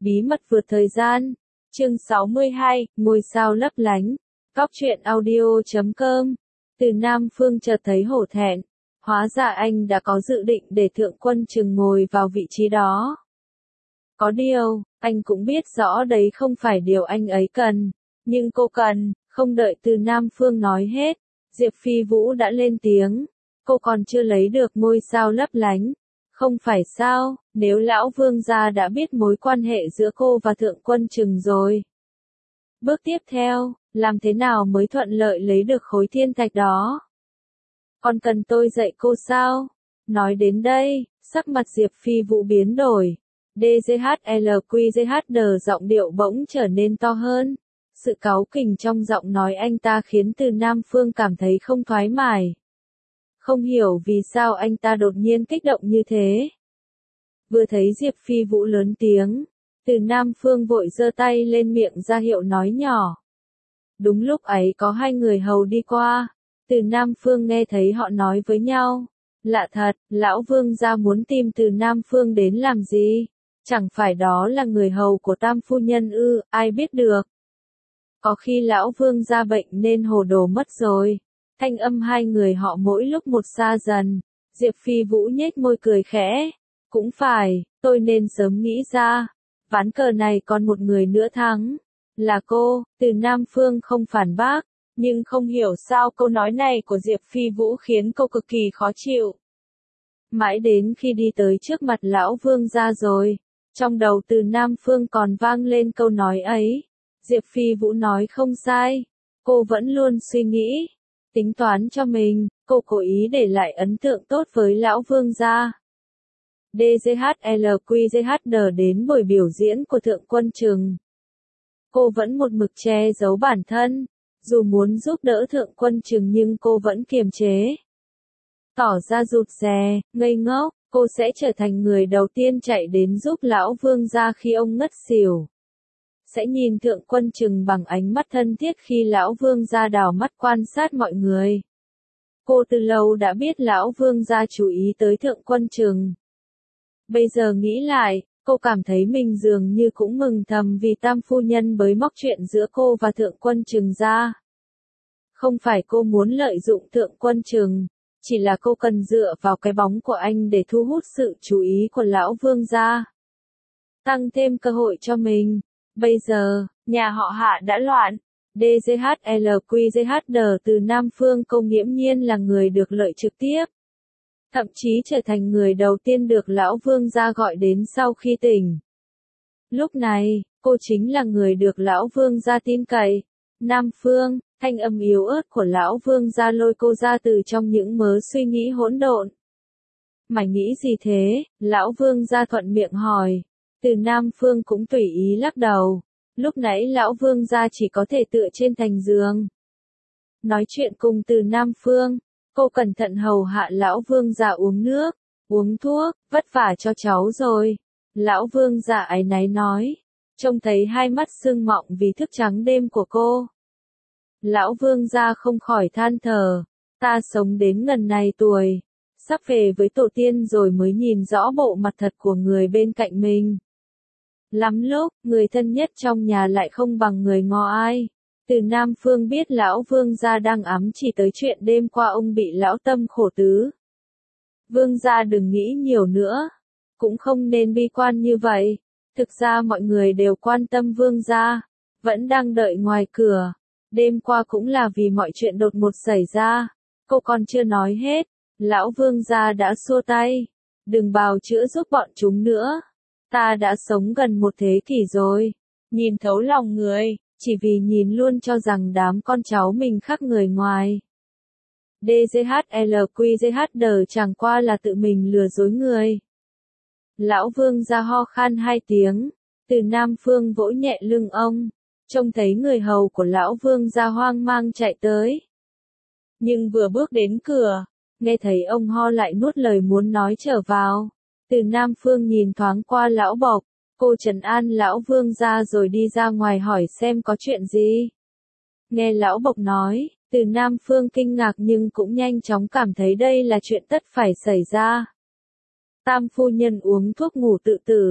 Bí mật vượt thời gian. Chương 62, ngôi sao lấp lánh. Góc truyện audio.com. Từ Nam Phương chợt thấy hổ thẹn. Hóa ra anh đã có dự định để Thượng Quân Trừng ngồi vào vị trí đó. Có điều, anh cũng biết rõ đấy không phải điều anh ấy cần. Nhưng cô cần. Không đợi Từ Nam Phương nói hết, Diệp Phi Vũ đã lên tiếng. Cô còn chưa lấy được ngôi sao lấp lánh. Không phải sao, nếu lão vương gia đã biết mối quan hệ giữa cô và Thượng Quân Trừng rồi. Bước tiếp theo, làm thế nào mới thuận lợi lấy được khối thiên thạch đó? Còn cần tôi dạy cô sao? Nói đến đây, sắc mặt Diệp Phi Vũ biến đổi. DGHLQGHD giọng điệu bỗng trở nên to hơn. Sự cáu kỉnh trong giọng nói anh ta khiến Từ Nam Phương cảm thấy không thoải mái. Không hiểu vì sao anh ta đột nhiên kích động như thế. Vừa thấy Diệp Phi Vũ lớn tiếng, Từ Nam Phương vội giơ tay lên miệng ra hiệu nói nhỏ. Đúng lúc ấy có hai người hầu đi qua, Từ Nam Phương nghe thấy họ nói với nhau. Lạ thật, lão vương gia muốn tìm Từ Nam Phương đến làm gì? Chẳng phải đó là người hầu của Tam phu nhân ư, ai biết được. Có khi lão vương gia bệnh nên hồ đồ mất rồi. Thanh âm hai người họ mỗi lúc một xa dần. Diệp Phi Vũ nhếch môi cười khẽ. Cũng phải, tôi nên sớm nghĩ ra. Ván cờ này còn một người nữa thắng. Là cô. Từ Nam Phương không phản bác. Nhưng không hiểu sao câu nói này của Diệp Phi Vũ khiến cô cực kỳ khó chịu. Mãi đến khi đi tới trước mặt lão vương gia rồi, trong đầu Từ Nam Phương còn vang lên câu nói ấy. Diệp Phi Vũ nói không sai. Cô vẫn luôn suy nghĩ, tính toán cho mình, cô cố ý để lại ấn tượng tốt với lão vương gia. DGHLQGHD đến buổi biểu diễn của Thượng Quân Trừng. Cô vẫn một mực che giấu bản thân, dù muốn giúp đỡ Thượng Quân Trừng nhưng cô vẫn kiềm chế. Tỏ ra rụt rè, ngây ngốc, cô sẽ trở thành người đầu tiên chạy đến giúp lão vương gia khi ông ngất xỉu. Sẽ nhìn Thượng Quân Trừng bằng ánh mắt thân thiết khi lão vương gia đảo mắt quan sát mọi người. Cô từ lâu đã biết lão vương gia chú ý tới Thượng Quân Trừng. Bây giờ nghĩ lại, cô cảm thấy mình dường như cũng mừng thầm vì Tam phu nhân bới móc chuyện giữa cô và Thượng Quân Trừng ra. Không phải cô muốn lợi dụng Thượng Quân Trừng, chỉ là cô cần dựa vào cái bóng của anh để thu hút sự chú ý của lão vương gia. Tăng thêm cơ hội cho mình. Bây giờ, nhà họ Hạ đã loạn. DGHLQGHD Từ Nam Phương cô nghiễm nhiên là người được lợi trực tiếp. Thậm chí trở thành người đầu tiên được lão vương gia gọi đến sau khi tỉnh. Lúc này, cô chính là người được lão vương gia tin cậy. Nam Phương, thanh âm yếu ớt của lão vương gia lôi cô ra từ trong những mớ suy nghĩ hỗn độn. Mày nghĩ gì thế? Lão vương gia thuận miệng hỏi. Từ Nam Phương cũng tùy ý lắc đầu. Lúc nãy lão vương gia chỉ có thể tựa trên thành giường. Nói chuyện cùng Từ Nam Phương, cô cẩn thận hầu hạ lão vương gia uống nước, uống thuốc, vất vả cho cháu rồi. Lão vương gia áy náy nói, trông thấy hai mắt sưng mọng vì thức trắng đêm của cô. Lão vương gia không khỏi than thở, ta sống đến ngần này tuổi, sắp về với tổ tiên rồi mới nhìn rõ bộ mặt thật của người bên cạnh mình. Lắm lúc, người thân nhất trong nhà lại không bằng người ngò ai. Từ Nam Phương biết lão vương gia đang ám chỉ tới chuyện đêm qua ông bị lão tâm khổ tứ. Vương gia đừng nghĩ nhiều nữa. Cũng không nên bi quan như vậy. Thực ra mọi người đều quan tâm vương gia. Vẫn đang đợi ngoài cửa. Đêm qua cũng là vì mọi chuyện đột ngột xảy ra. Cô còn chưa nói hết. Lão vương gia đã xua tay. Đừng bào chữa giúp bọn chúng nữa. Ta đã sống gần một thế kỷ rồi. Nhìn thấu lòng người, chỉ vì nhìn luôn cho rằng đám con cháu mình khác người ngoài. DGHLQGHD chẳng qua là tự mình lừa dối người. Lão vương gia ho khan 2 tiếng. Từ Nam Phương vỗ nhẹ lưng ông. Trông thấy người hầu của lão vương gia hoang mang chạy tới. Nhưng vừa bước đến cửa, nghe thấy ông ho lại nuốt lời muốn nói trở vào. Từ Nam Phương nhìn thoáng qua lão bộc, cô trấn an lão vương gia rồi đi ra ngoài hỏi xem có chuyện gì. Nghe lão bộc nói, Từ Nam Phương kinh ngạc nhưng cũng nhanh chóng cảm thấy đây là chuyện tất phải xảy ra. Tam phu nhân uống thuốc ngủ tự tử,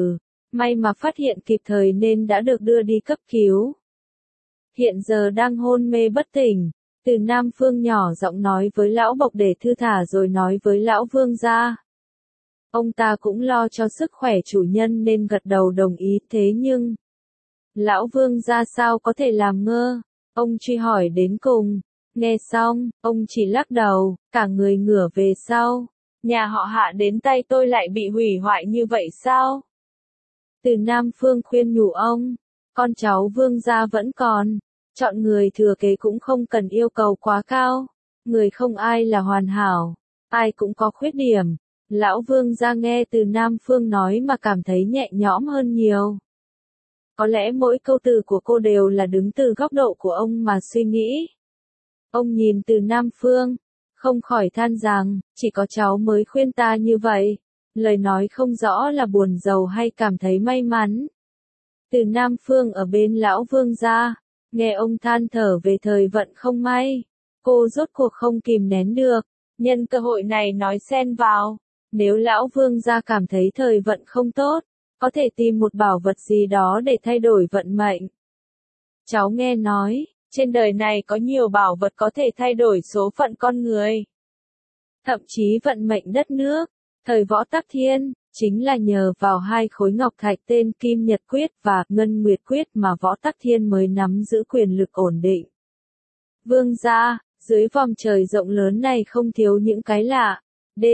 may mà phát hiện kịp thời nên đã được đưa đi cấp cứu. Hiện giờ đang hôn mê bất tỉnh. Từ Nam Phương nhỏ giọng nói với lão Bộc để thư thả rồi nói với lão Vương gia. Ông ta cũng lo cho sức khỏe chủ nhân nên gật đầu đồng ý, thế nhưng lão Vương gia sao có thể làm ngơ? Ông truy hỏi đến cùng. Nghe xong, ông chỉ lắc đầu, cả người ngửa về sau. Nhà họ Hạ đến tay tôi lại bị hủy hoại như vậy sao? Từ Nam Phương khuyên nhủ ông, con cháu Vương gia vẫn còn, chọn người thừa kế cũng không cần yêu cầu quá cao, người không ai là hoàn hảo, ai cũng có khuyết điểm. Lão Vương gia nghe Từ Nam Phương nói mà cảm thấy nhẹ nhõm hơn nhiều. Có lẽ mỗi câu từ của cô đều là đứng từ góc độ của ông mà suy nghĩ. Ông nhìn Từ Nam Phương, không khỏi than rằng, chỉ có cháu mới khuyên ta như vậy. Lời nói không rõ là buồn giàu hay cảm thấy may mắn. Từ Nam Phương ở bên lão Vương gia, nghe ông than thở về thời vận không may. Cô rốt cuộc không kìm nén được, nhân cơ hội này nói xen vào. Nếu lão Vương gia cảm thấy thời vận không tốt, có thể tìm một bảo vật gì đó để thay đổi vận mệnh. Cháu nghe nói, trên đời này có nhiều bảo vật có thể thay đổi số phận con người. Thậm chí vận mệnh đất nước. Thời Võ Tắc Thiên, chính là nhờ vào hai khối ngọc thạch tên Kim Nhật Quyết và Ngân Nguyệt Quyết mà Võ Tắc Thiên mới nắm giữ quyền lực ổn định. Vương gia, dưới vòng trời rộng lớn này không thiếu những cái lạ.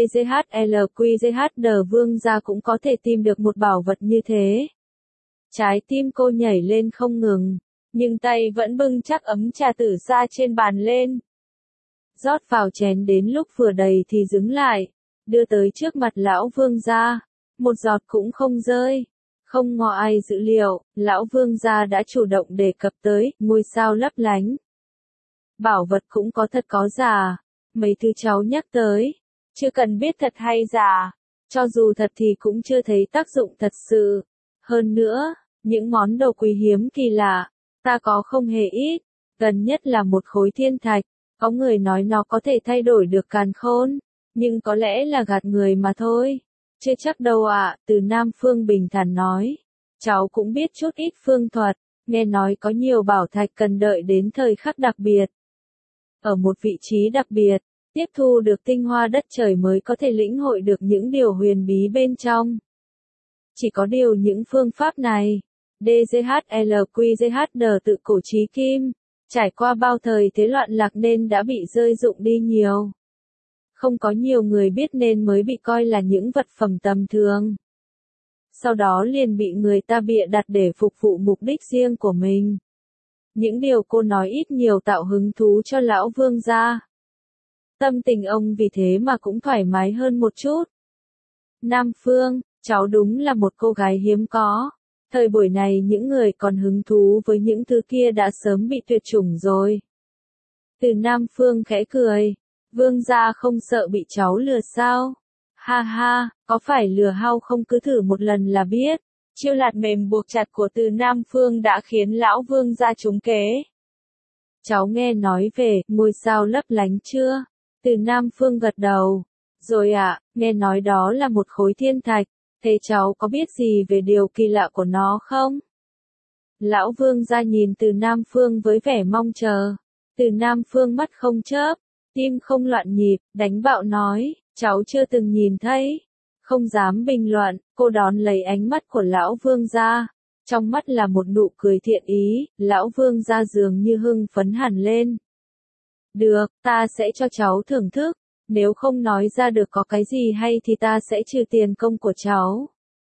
DGHLQGHD Vương gia cũng có thể tìm được một bảo vật như thế. Trái tim cô nhảy lên không ngừng, nhưng tay vẫn bưng chắc ấm trà tử sa trên bàn lên. Rót vào chén đến lúc vừa đầy thì dừng lại, đưa tới trước mặt lão Vương gia, một giọt cũng không rơi. Không ngờ ai dự liệu, lão Vương gia đã chủ động đề cập tới ngôi sao lấp lánh. Bảo vật cũng có thật có giả, mấy thứ cháu nhắc tới, chưa cần biết thật hay giả, cho dù thật thì cũng chưa thấy tác dụng thật sự. Hơn nữa, những món đồ quý hiếm kỳ lạ, ta có không hề ít, gần nhất là một khối thiên thạch, có người nói nó có thể thay đổi được càn khôn, nhưng có lẽ là gạt người mà thôi. Chưa chắc đâu ạ, Từ Nam Phương bình thản nói. Cháu cũng biết chút ít phương thuật, nghe nói có nhiều bảo thạch cần đợi đến thời khắc đặc biệt. Ở một vị trí đặc biệt, tiếp thu được tinh hoa đất trời mới có thể lĩnh hội được những điều huyền bí bên trong. Chỉ có điều những phương pháp này, DGHLQGHD tự cổ chí kim, trải qua bao thời thế loạn lạc nên đã bị rơi rụng đi nhiều. Không có nhiều người biết nên mới bị coi là những vật phẩm tầm thường. Sau đó liền bị người ta bịa đặt để phục vụ mục đích riêng của mình. Những điều cô nói ít nhiều tạo hứng thú cho lão Vương gia. Tâm tình ông vì thế mà cũng thoải mái hơn một chút. Nam Phương, cháu đúng là một cô gái hiếm có. Thời buổi này những người còn hứng thú với những thứ kia đã sớm bị tuyệt chủng rồi. Từ Nam Phương khẽ cười. Vương gia không sợ bị cháu lừa sao? Ha ha, có phải lừa hao không cứ thử một lần là biết. Chiêu lạt mềm buộc chặt của Từ Nam Phương đã khiến lão Vương gia trúng kế. Cháu nghe nói về ngôi sao lấp lánh chưa? Từ Nam Phương gật đầu. Rồi ạ, nghe nói đó là một khối thiên thạch. Thế cháu có biết gì về điều kỳ lạ của nó không? Lão Vương gia nhìn Từ Nam Phương với vẻ mong chờ. Từ Nam Phương mắt không chớp, tim không loạn nhịp, đánh bạo nói, cháu chưa từng nhìn thấy. Không dám bình luận, cô đón lấy ánh mắt của lão Vương gia. Trong mắt là một nụ cười thiện ý, lão Vương gia dường như hưng phấn hẳn lên. Được, ta sẽ cho cháu thưởng thức. Nếu không nói ra được có cái gì hay thì ta sẽ trừ tiền công của cháu.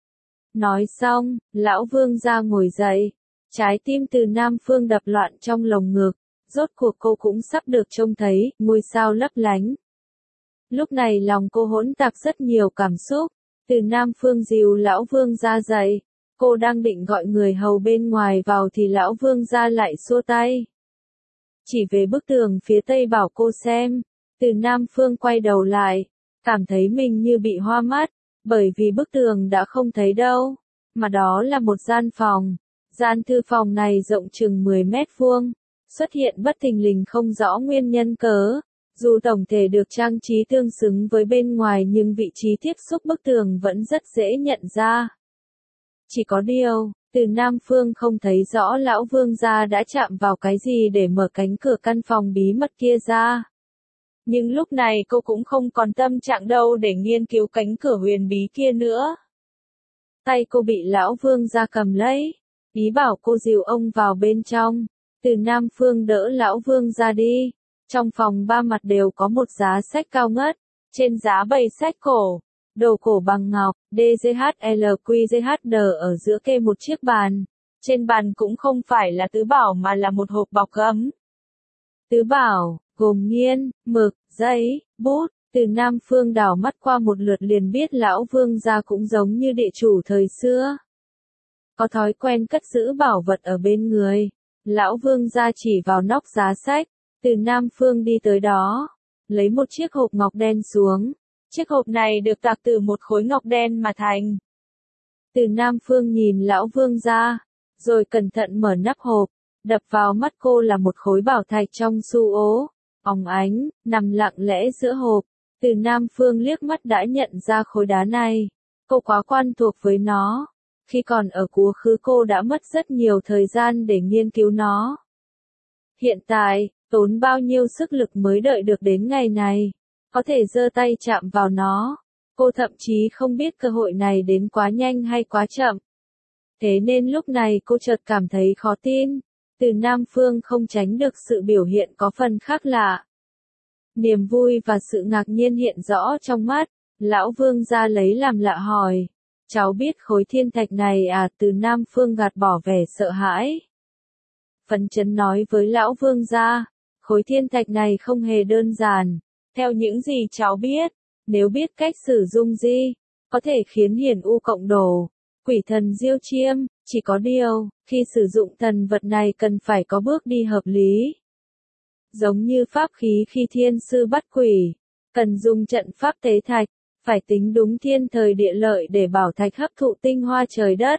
Nói xong, lão Vương gia ngồi dậy. Trái tim Từ Nam Phương đập loạn trong lồng ngực. Rốt cuộc cô cũng sắp được trông thấy ngôi sao lấp lánh. Lúc này lòng cô hỗn tạp rất nhiều cảm xúc. Từ Nam Phương dìu lão Vương gia dậy. Cô đang định gọi người hầu bên ngoài vào thì lão Vương gia lại xua tay. Chỉ về bức tường phía tây bảo cô xem. Từ Nam Phương quay đầu lại, cảm thấy mình như bị hoa mắt, bởi vì bức tường đã không thấy đâu, mà đó là một gian phòng. Gian thư phòng này rộng chừng 10 mét vuông, xuất hiện bất thình lình không rõ nguyên nhân cớ. Dù tổng thể được trang trí tương xứng với bên ngoài nhưng vị trí tiếp xúc bức tường vẫn rất dễ nhận ra. Chỉ có điều, từ Nam Phương không thấy rõ lão vương gia đã chạm vào cái gì để mở cánh cửa căn phòng bí mật kia ra. Nhưng lúc này cô cũng không còn tâm trạng đâu để nghiên cứu cánh cửa huyền bí kia nữa. Tay cô bị lão vương gia cầm lấy, ý bảo cô dìu ông vào bên trong. Từ Nam Phương đỡ lão vương gia đi. Trong phòng ba mặt đều có một giá sách cao ngất, trên giá bày sách cổ, đồ cổ bằng ngọc, DGHLQGHD ở giữa kê một chiếc bàn. Trên bàn cũng không phải là tứ bảo mà là một hộp bọc gấm. Tứ bảo, gồm nghiên, mực, giấy, bút. Từ Nam Phương đảo mắt qua một lượt liền biết lão vương gia cũng giống như địa chủ thời xưa. Có thói quen cất giữ bảo vật ở bên người. Lão vương gia chỉ vào nóc giá sách. Từ Nam Phương đi tới đó, lấy một chiếc hộp ngọc đen xuống. Chiếc hộp này được tạc từ một khối ngọc đen mà thành. Từ Nam Phương nhìn lão vương gia, rồi cẩn thận mở nắp hộp, đập vào mắt cô là một khối bảo thạch trong su ố, óng ánh, nằm lặng lẽ giữa hộp. Từ Nam Phương liếc mắt đã nhận ra khối đá này, cô quá quen thuộc với nó. Khi còn ở quá khứ cô đã mất rất nhiều thời gian để nghiên cứu nó. Hiện tại, tốn bao nhiêu sức lực mới đợi được đến ngày này, có thể giơ tay chạm vào nó. Cô thậm chí không biết cơ hội này đến quá nhanh hay quá chậm. Thế nên lúc này cô chợt cảm thấy khó tin. Từ Nam Phương không tránh được sự biểu hiện có phần khác lạ. Niềm vui và sự ngạc nhiên hiện rõ trong mắt. Lão vương gia lấy làm lạ hỏi. Cháu biết khối thiên thạch này à? Từ Nam Phương gạt bỏ vẻ sợ hãi. Phấn chấn nói với lão vương gia. Khối thiên thạch này không hề đơn giản. Theo những gì cháu biết, nếu biết cách sử dụng gì, có thể khiến hiển u cộng đồ, quỷ thần diêu chiêm, chỉ có điều, khi sử dụng thần vật này cần phải có bước đi hợp lý. Giống như pháp khí khi thiên sư bắt quỷ, cần dùng trận pháp tế thạch, phải tính đúng thiên thời địa lợi để bảo thạch hấp thụ tinh hoa trời đất.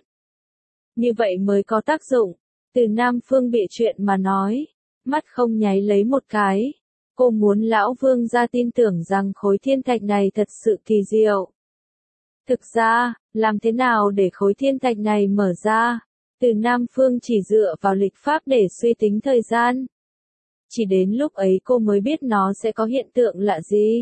Như vậy mới có tác dụng. Từ Nam Phương bịa chuyện mà nói, mắt không nháy lấy một cái. Cô muốn lão vương gia tin tưởng rằng khối thiên thạch này thật sự kỳ diệu. Thực ra, làm thế nào để khối thiên thạch này mở ra? Từ Nam Phương chỉ dựa vào lịch pháp để suy tính thời gian. Chỉ đến lúc ấy cô mới biết nó sẽ có hiện tượng lạ gì.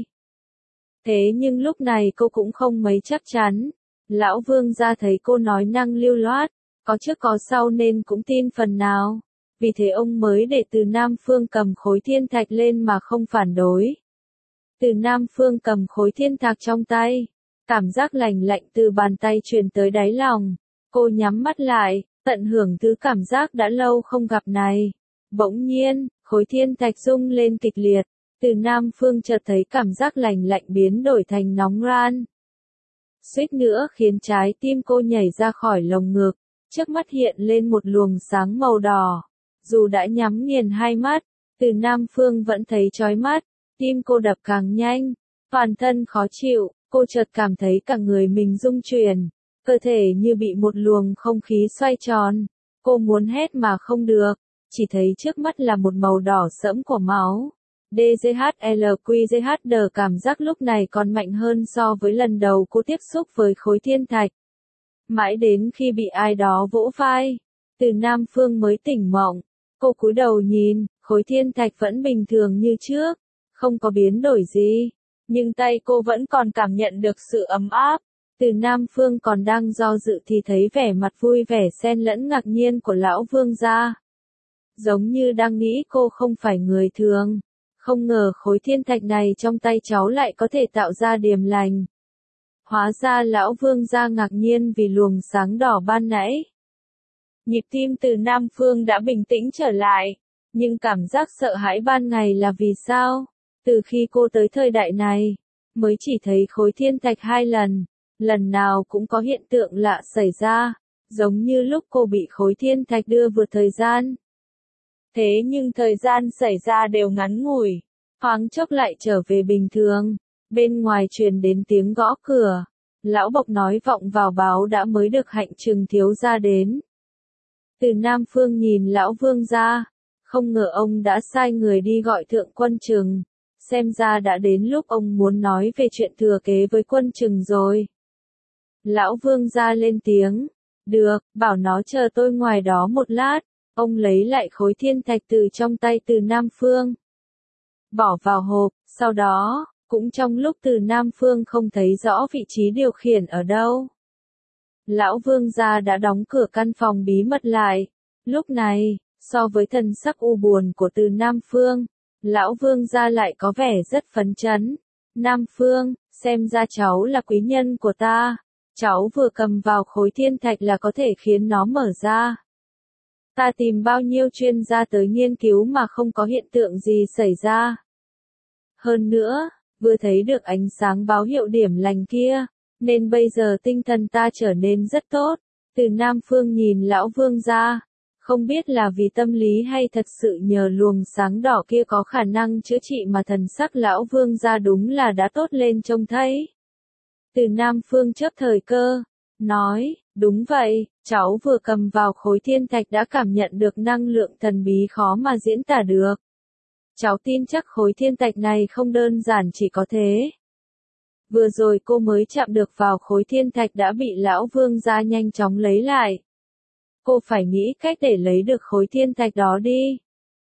Thế nhưng lúc này cô cũng không mấy chắc chắn. Lão vương gia thấy cô nói năng lưu loát, có trước có sau nên cũng tin phần nào. Vì thế ông mới để Từ Nam Phương cầm khối thiên thạch lên mà không phản đối. Từ Nam Phương cầm khối thiên thạch trong tay. Cảm giác lành lạnh từ bàn tay truyền tới đáy lòng. Cô nhắm mắt lại, tận hưởng thứ cảm giác đã lâu không gặp này. Bỗng nhiên, khối thiên thạch rung lên kịch liệt. Từ Nam Phương chợt thấy cảm giác lành lạnh biến đổi thành nóng ran. Suýt nữa khiến trái tim cô nhảy ra khỏi lồng ngực. Trước mắt hiện lên một luồng sáng màu đỏ. Dù đã nhắm nghiền hai mắt, Từ Nam Phương vẫn thấy chói mắt, tim cô đập càng nhanh, toàn thân khó chịu, cô chợt cảm thấy cả người mình rung chuyển, cơ thể như bị một luồng không khí xoay tròn. Cô muốn hét mà không được, chỉ thấy trước mắt là một màu đỏ sẫm của máu. DGHLQGHD cảm giác lúc này còn mạnh hơn so với lần đầu cô tiếp xúc với khối thiên thạch. Mãi đến khi bị ai đó vỗ vai, Từ Nam Phương mới tỉnh mộng. Cô cúi đầu nhìn, khối thiên thạch vẫn bình thường như trước, không có biến đổi gì, nhưng tay cô vẫn còn cảm nhận được sự ấm áp. Từ Nam Phương còn đang do dự thì thấy vẻ mặt vui vẻ xen lẫn ngạc nhiên của lão vương gia. Giống như đang nghĩ cô không phải người thường, không ngờ khối thiên thạch này trong tay cháu lại có thể tạo ra điềm lành. Hóa ra lão vương gia ngạc nhiên vì luồng sáng đỏ ban nãy. Nhịp tim Từ Nam Phương đã bình tĩnh trở lại, nhưng cảm giác sợ hãi ban ngày là vì sao? Từ khi cô tới thời đại này, mới chỉ thấy khối thiên thạch 2 lần, lần nào cũng có hiện tượng lạ xảy ra, giống như lúc cô bị khối thiên thạch đưa vượt thời gian. Thế nhưng thời gian xảy ra đều ngắn ngủi, thoáng chốc lại trở về bình thường. Bên ngoài truyền đến tiếng gõ cửa, lão bộc nói vọng vào báo đã mới được Hạnh Trừng thiếu gia đến. Từ Nam Phương nhìn lão vương gia, không ngờ ông đã sai người đi gọi thượng quân Trừng, xem ra đã đến lúc ông muốn nói về chuyện thừa kế với quân Trừng rồi. Lão vương gia lên tiếng, Được, bảo nó chờ tôi ngoài đó một lát. Ông lấy lại khối thiên thạch từ trong tay Từ Nam Phương. Bỏ vào hộp, sau đó, cũng trong lúc Từ Nam Phương không thấy rõ vị trí điều khiển ở đâu. Lão Vương gia đã đóng cửa căn phòng bí mật lại. Lúc này, so với thần sắc u buồn của Từ Nam Phương, Lão Vương gia lại có vẻ rất phấn chấn. Nam Phương, xem ra cháu là quý nhân của ta. Cháu vừa cầm vào khối thiên thạch là có thể khiến nó mở ra. Ta tìm bao nhiêu chuyên gia tới nghiên cứu mà không có hiện tượng gì xảy ra. Hơn nữa, vừa thấy được ánh sáng báo hiệu điểm lành kia, nên bây giờ tinh thần ta trở nên rất tốt. Từ Nam Phương nhìn Lão Vương gia, không biết là vì tâm lý hay thật sự nhờ luồng sáng đỏ kia có khả năng chữa trị mà thần sắc Lão Vương gia đúng là đã tốt lên trông thấy. Từ Nam Phương chớp thời cơ, nói, đúng vậy, cháu vừa cầm vào khối thiên thạch đã cảm nhận được năng lượng thần bí khó mà diễn tả được. Cháu tin chắc khối thiên thạch này không đơn giản chỉ có thế. Vừa rồi cô mới chạm được vào khối thiên thạch đã bị Lão Vương gia nhanh chóng lấy lại. Cô phải nghĩ cách để lấy được khối thiên thạch đó đi.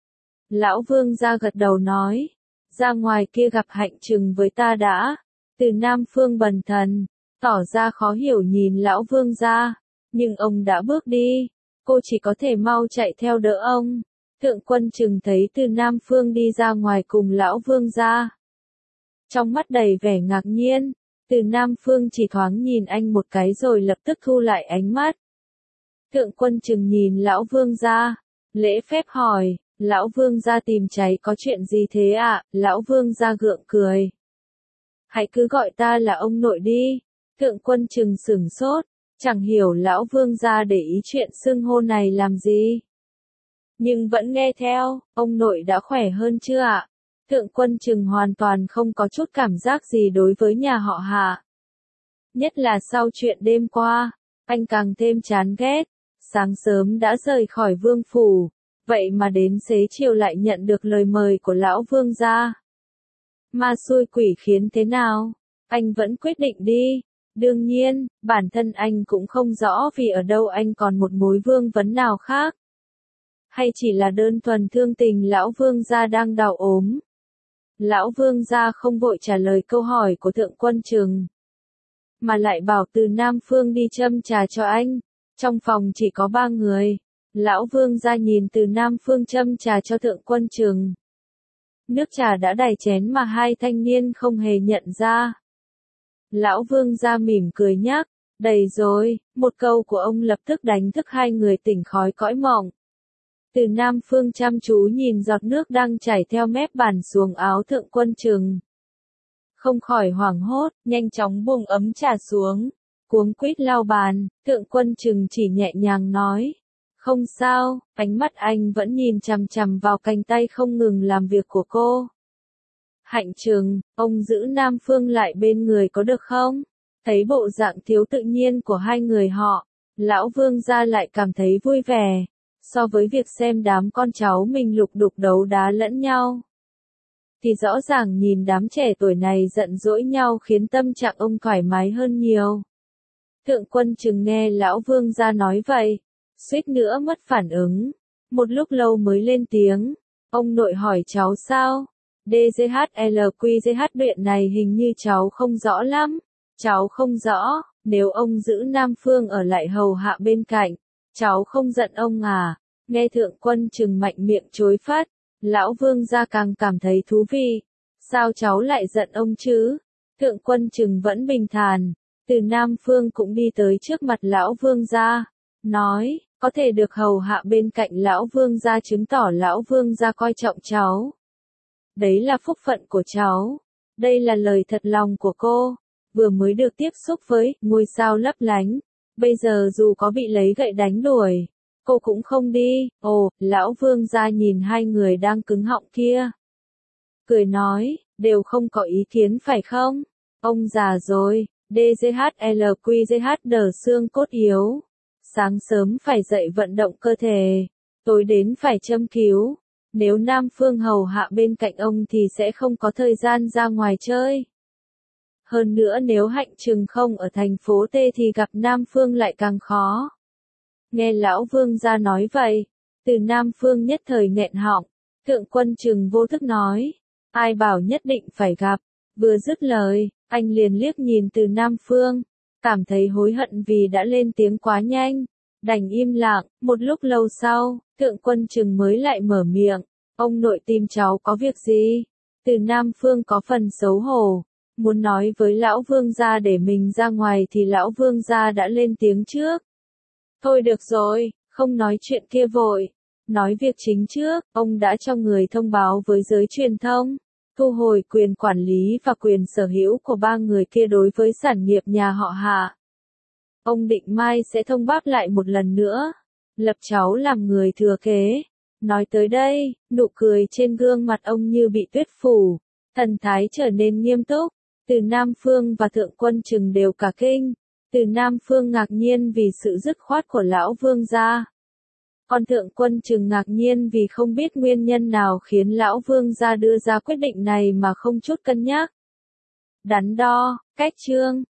Lão Vương gia gật đầu nói, ra ngoài kia gặp Hạnh Trừng với ta đã. Từ Nam Phương bần thần, tỏ ra khó hiểu nhìn Lão Vương gia, nhưng ông đã bước đi, cô chỉ có thể mau chạy theo đỡ ông. Thượng Quân Trừng thấy Từ Nam Phương đi ra ngoài cùng Lão Vương gia. Trong mắt đầy vẻ ngạc nhiên, Từ Nam Phương chỉ thoáng nhìn anh một cái rồi lập tức thu lại ánh mắt. Thượng Quân Trừng nhìn Lão Vương gia, lễ phép hỏi, Lão Vương gia tìm cháy có chuyện gì thế ạ? Lão Vương gia gượng cười. Hãy cứ gọi ta là ông nội đi. Thượng Quân Trừng sửng sốt, chẳng hiểu Lão Vương gia để ý chuyện xưng hô này làm gì. Nhưng vẫn nghe theo, ông nội đã khỏe hơn chưa ạ? Thượng Quân Trừng hoàn toàn không có chút cảm giác gì đối với nhà họ Hạ. Nhất là sau chuyện đêm qua, anh càng thêm chán ghét. Sáng sớm đã rời khỏi vương phủ, vậy mà đến xế chiều lại nhận được lời mời của Lão Vương gia. Ma xui quỷ khiến thế nào? Anh vẫn quyết định đi. Đương nhiên, bản thân anh cũng không rõ vì ở đâu anh còn một mối vương vấn nào khác. Hay chỉ là đơn thuần thương tình Lão Vương gia đang đau ốm. Lão Vương gia không vội trả lời câu hỏi của Thượng Quân Trừng, mà lại bảo Từ Nam Phương đi châm trà cho anh. Trong phòng chỉ có 3 người. Lão Vương gia nhìn Từ Nam Phương châm trà cho Thượng Quân Trừng. Nước trà đã đầy chén mà hai thanh niên không hề nhận ra. Lão Vương gia mỉm cười nhắc, đầy rồi, một câu của ông lập tức đánh thức hai người tỉnh khói cõi mộng. Từ Nam Phương chăm chú nhìn giọt nước đang chảy theo mép bàn xuống áo Thượng Quân Trừng. Không khỏi hoảng hốt, nhanh chóng buông ấm trà xuống. Cuống quýt lau bàn, Thượng Quân Trừng chỉ nhẹ nhàng nói. Không sao, ánh mắt anh vẫn nhìn chằm chằm vào cánh tay không ngừng làm việc của cô. Hạnh Trừng, ông giữ Nam Phương lại bên người có được không? Thấy bộ dạng thiếu tự nhiên của hai người họ, Lão Vương gia lại cảm thấy vui vẻ. So với việc xem đám con cháu mình lục đục đấu đá lẫn nhau, thì rõ ràng nhìn đám trẻ tuổi này giận dỗi nhau khiến tâm trạng ông thoải mái hơn nhiều. Thượng Quân Trừng nghe Lão Vương gia nói vậy, suýt nữa mất phản ứng. Một lúc lâu mới lên tiếng, ông nội hỏi cháu sao? DGHLQGH chuyện này hình như cháu không rõ lắm. Cháu không rõ, nếu ông giữ Nam Phương ở lại hầu hạ bên cạnh, cháu không giận ông à? Nghe Thượng Quân Trừng mạnh miệng chối phát, Lão Vương gia càng cảm thấy thú vị. Sao cháu lại giận ông chứ? Thượng Quân Trừng vẫn bình thản. Từ Nam Phương cũng đi tới trước mặt Lão Vương gia, nói, có thể được hầu hạ bên cạnh Lão Vương gia chứng tỏ Lão Vương gia coi trọng cháu. Đấy là phúc phận của cháu. Đây là lời thật lòng của cô. Vừa mới được tiếp xúc với ngôi sao lấp lánh. Bây giờ dù có bị lấy gậy đánh đuổi, cô cũng không đi. Ồ, Lão Vương gia nhìn hai người đang cứng họng kia, cười nói, đều không có ý kiến phải không? Ông già rồi. DGHLQGH đờ xương cốt yếu. Sáng sớm phải dậy vận động cơ thể, tối đến phải châm cứu. Nếu Nam Phương hầu hạ bên cạnh ông thì sẽ không có thời gian ra ngoài chơi. Hơn nữa nếu Hạnh Trừng không ở thành phố T thì gặp Nam Phương lại càng khó. Nghe lão vương gia nói vậy, Từ Nam Phương nhất thời nghẹn họng, Thượng Quân Trừng vô thức nói, ai bảo nhất định phải gặp, vừa dứt lời, anh liền liếc nhìn Từ Nam Phương, cảm thấy hối hận vì đã lên tiếng quá nhanh, đành im lặng, một lúc lâu sau, Thượng Quân Trừng mới lại mở miệng, ông nội tìm cháu có việc gì? Từ Nam Phương có phần xấu hổ, muốn nói với lão vương gia để mình ra ngoài thì lão vương gia đã lên tiếng trước. Thôi được rồi, không nói chuyện kia vội. Nói việc chính trước, ông đã cho người thông báo với giới truyền thông, thu hồi quyền quản lý và quyền sở hữu của ba người kia đối với sản nghiệp nhà họ Hạ. Ông định mai sẽ thông báo lại một lần nữa, lập cháu làm người thừa kế. Nói tới đây, nụ cười trên gương mặt ông như bị tuyết phủ, thần thái trở nên nghiêm túc. Từ Nam Phương và Thượng Quân Trừng đều cả kinh. Từ Nam Phương ngạc nhiên vì sự dứt khoát của lão vương gia. Còn Thượng Quân Trừng ngạc nhiên vì không biết nguyên nhân nào khiến lão vương gia đưa ra quyết định này mà không chút cân nhắc. Đắn đo, cách chương.